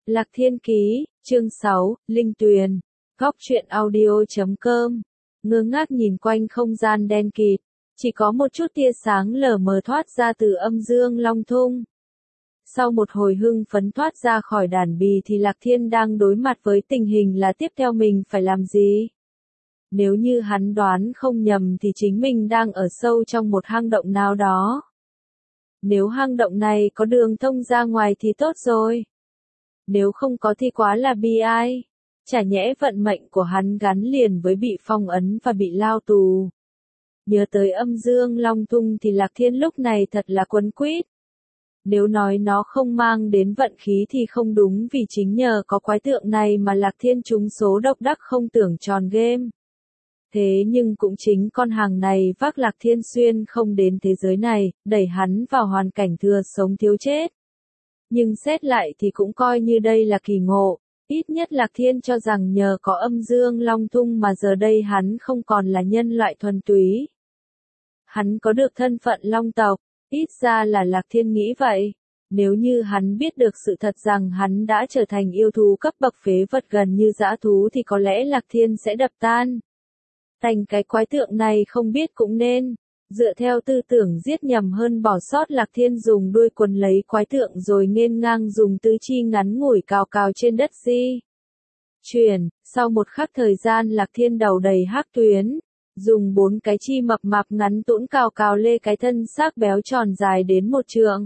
Lạc Thiên Ký, chương 6, Linh Tuyền. Góc truyện audio.com. Ngơ ngác nhìn quanh không gian đen kịt, chỉ có một chút tia sáng lờ mờ thoát ra từ âm dương long thung. Sau một hồi hưng phấn thoát ra khỏi đàn bì thì Lạc Thiên đang đối mặt với tình hình là tiếp theo mình phải làm gì? Nếu như hắn đoán không nhầm thì chính mình đang ở sâu trong một hang động nào đó. Nếu hang động này có đường thông ra ngoài thì tốt rồi. Nếu không có thì quá là bi ai. Chả nhẽ vận mệnh của hắn gắn liền với bị phong ấn và bị lao tù. Nhớ tới âm dương long thung thì Lạc Thiên lúc này thật là quấn quýt. Nếu nói nó không mang đến vận khí thì không đúng, vì chính nhờ có quái tượng này mà Lạc Thiên trúng số độc đắc không tưởng tròn game. Thế nhưng cũng chính con hàng này vác Lạc Thiên xuyên không đến thế giới này, đẩy hắn vào hoàn cảnh thừa sống thiếu chết. Nhưng xét lại thì cũng coi như đây là kỳ ngộ, ít nhất Lạc Thiên cho rằng nhờ có âm dương long thung mà giờ đây hắn không còn là nhân loại thuần túy. Hắn có được thân phận long tộc, ít ra là Lạc Thiên nghĩ vậy. Nếu như hắn biết được sự thật rằng hắn đã trở thành yêu thú cấp bậc phế vật gần như dã thú thì có lẽ Lạc Thiên sẽ đập tan. Thành cái quái tượng này không biết cũng nên. Dựa theo tư tưởng giết nhầm hơn bỏ sót, Lạc Thiên dùng đuôi quấn lấy quái tượng rồi nghênh ngang dùng tứ chi ngắn ngủi cào cào trên đất di chuyển. Sau một khắc thời gian Lạc Thiên đầu đầy hắc tuyến, dùng 4 cái chi mập mạp ngắn tũn cào cào lê cái thân xác béo tròn dài đến 1 trượng.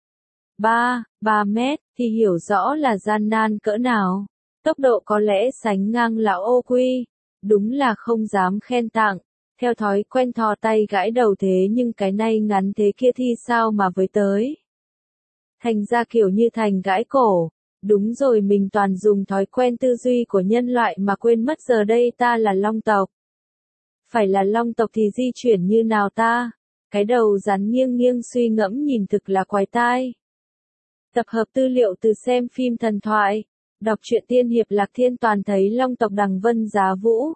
3 mét, thì hiểu rõ là gian nan cỡ nào. Tốc độ có lẽ sánh ngang lão ô quy. Đúng là không dám khen tặng. Theo thói quen thò tay gãi đầu, thế nhưng cái này ngắn thế kia thì sao mà với tới. Thành ra kiểu như thành gãi cổ. Đúng rồi, mình toàn dùng thói quen tư duy của nhân loại mà quên mất giờ đây ta là long tộc. Phải là long tộc thì di chuyển như nào ta? Cái đầu rắn nghiêng nghiêng suy ngẫm nhìn thực là quái tai. Tập hợp tư liệu từ xem phim thần thoại, đọc truyện tiên hiệp, Lạc Thiên toàn thấy long tộc đằng vân giá vũ.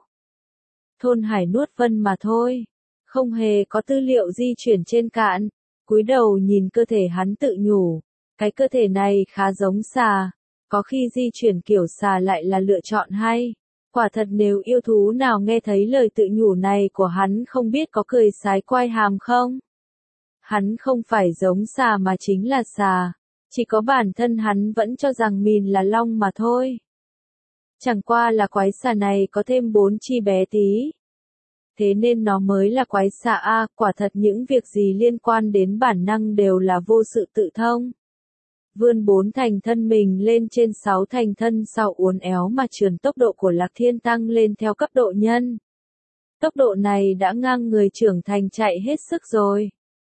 Thôn hải nuốt vân mà thôi. Không hề có tư liệu di chuyển trên cạn. Cúi đầu nhìn cơ thể hắn tự nhủ. Cái cơ thể này khá giống xà. Có khi di chuyển kiểu xà lại là lựa chọn hay. Quả thật nếu yêu thú nào nghe thấy lời tự nhủ này của hắn không biết có cười sái quai hàm không? Hắn không phải giống xà mà chính là xà. Chỉ có bản thân hắn vẫn cho rằng mình là long mà thôi. Chẳng qua là quái xà này có thêm 4 chi bé tí. Thế nên nó mới là quái xà a. Quả thật những việc gì liên quan đến bản năng đều là vô sự tự thông. Vươn 4 thành thân mình lên trên 6 thành thân sau uốn éo mà trườn, tốc độ của Lạc Thiên tăng lên theo cấp độ nhân. Tốc độ này đã ngang người trưởng thành chạy hết sức rồi.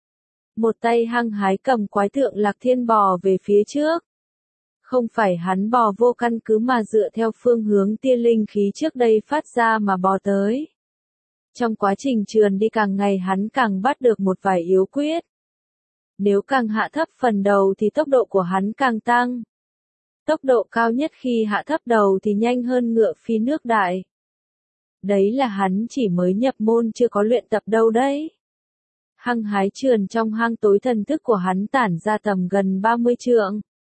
Một tay hăng hái cầm quái tượng, Lạc Thiên bò về phía trước. Không phải hắn bò vô căn cứ mà dựa theo phương hướng tia linh khí trước đây phát ra mà bò tới. Trong quá trình trườn đi càng ngày hắn càng bắt được một vài yếu quyết. Nếu càng hạ thấp phần đầu thì tốc độ của hắn càng tăng. Tốc độ cao nhất khi hạ thấp đầu thì nhanh hơn ngựa phi nước đại. Đấy là hắn chỉ mới nhập môn chưa có luyện tập đâu đấy. Hăng hái trườn trong hang tối, thần thức của hắn tản ra tầm gần 30 trượng.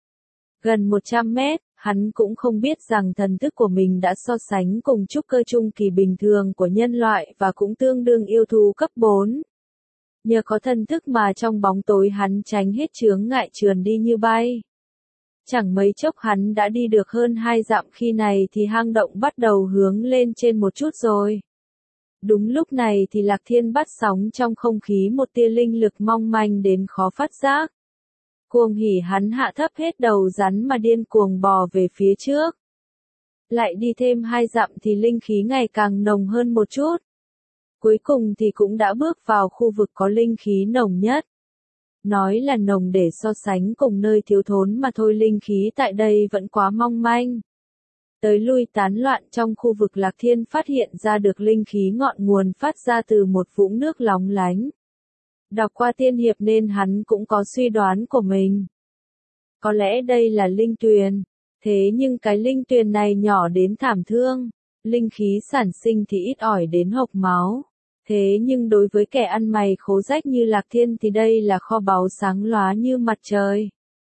Gần 100 mét, hắn cũng không biết rằng thần thức của mình đã so sánh cùng trúc cơ trung kỳ bình thường của nhân loại và cũng tương đương yêu thú cấp 4. Nhờ có thần thức mà trong bóng tối hắn tránh hết chướng ngại trườn đi như bay. Chẳng mấy chốc hắn đã đi được hơn 2 dặm, khi này thì hang động bắt đầu hướng lên trên một chút rồi. Đúng lúc này thì Lạc Thiên bắt sóng trong không khí một tia linh lực mong manh đến khó phát giác. Cuồng hỉ hắn hạ thấp hết đầu rắn mà điên cuồng bò về phía trước. Lại đi thêm 2 dặm thì linh khí ngày càng nồng hơn một chút. Cuối cùng thì cũng đã bước vào khu vực có linh khí nồng nhất. Nói là nồng để so sánh cùng nơi thiếu thốn mà thôi, linh khí tại đây vẫn quá mong manh. Tới lui tán loạn trong khu vực, Lạc Thiên phát hiện ra được linh khí ngọn nguồn phát ra từ một vũng nước lóng lánh. Đọc qua tiên hiệp nên hắn cũng có suy đoán của mình. Có lẽ đây là linh tuyền. Thế nhưng cái linh tuyền này nhỏ đến thảm thương. Linh khí sản sinh thì ít ỏi đến hộc máu. Thế nhưng đối với kẻ ăn mày khố rách như Lạc Thiên thì đây là kho báu sáng lóa như mặt trời.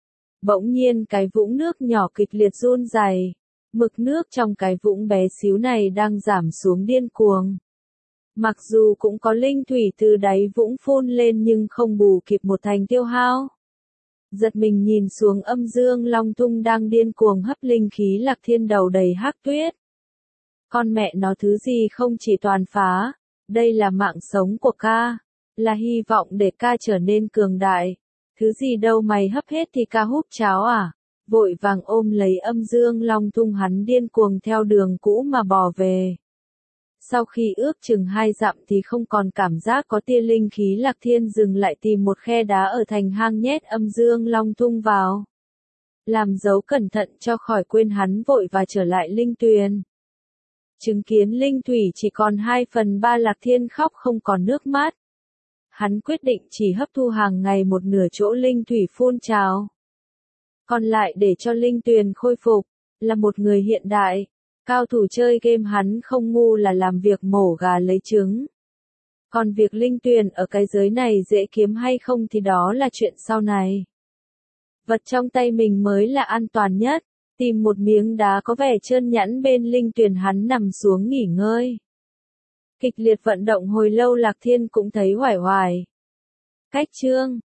Bỗng nhiên cái vũng nước nhỏ kịch liệt run rẩy. Mực nước trong cái vũng bé xíu này đang giảm xuống điên cuồng. Mặc dù cũng có linh thủy từ đáy vũng phun lên nhưng không bù kịp một thành tiêu hao. Giật mình nhìn xuống âm dương long thung đang điên cuồng hấp linh khí Lạc Thiên đầu đầy hắc tuyết. Con mẹ nó thứ gì không chỉ toàn phá, đây là mạng sống của ca, là hy vọng để ca trở nên cường đại. Thứ gì đâu mày hấp hết thì ca húp cháo à? Vội vàng ôm lấy âm dương long thung hắn điên cuồng theo đường cũ mà bò về. Sau khi ước chừng 2 dặm thì không còn cảm giác có tia linh khí Lạc Thiên dừng lại tìm một khe đá ở thành hang nhét âm dương long thung vào. Làm dấu cẩn thận cho khỏi quên hắn vội và trở lại linh tuyền. Chứng kiến linh thủy chỉ còn 2/3 Lạc Thiên khóc không còn nước mắt. Hắn quyết định chỉ hấp thu hàng ngày một nửa chỗ linh thủy phun trào. Còn lại để cho linh tuyền khôi phục, là một người hiện đại. Cao thủ chơi game hắn không ngu là làm việc mổ gà lấy trứng. Còn việc linh tuyền ở cái giới này dễ kiếm hay không thì đó là chuyện sau này. Vật trong tay mình mới là an toàn nhất. Tìm một miếng đá có vẻ trơn nhẵn bên linh tuyền hắn nằm xuống nghỉ ngơi. Kịch liệt vận động hồi lâu Lạc Thiên cũng thấy uể oải. Cách chương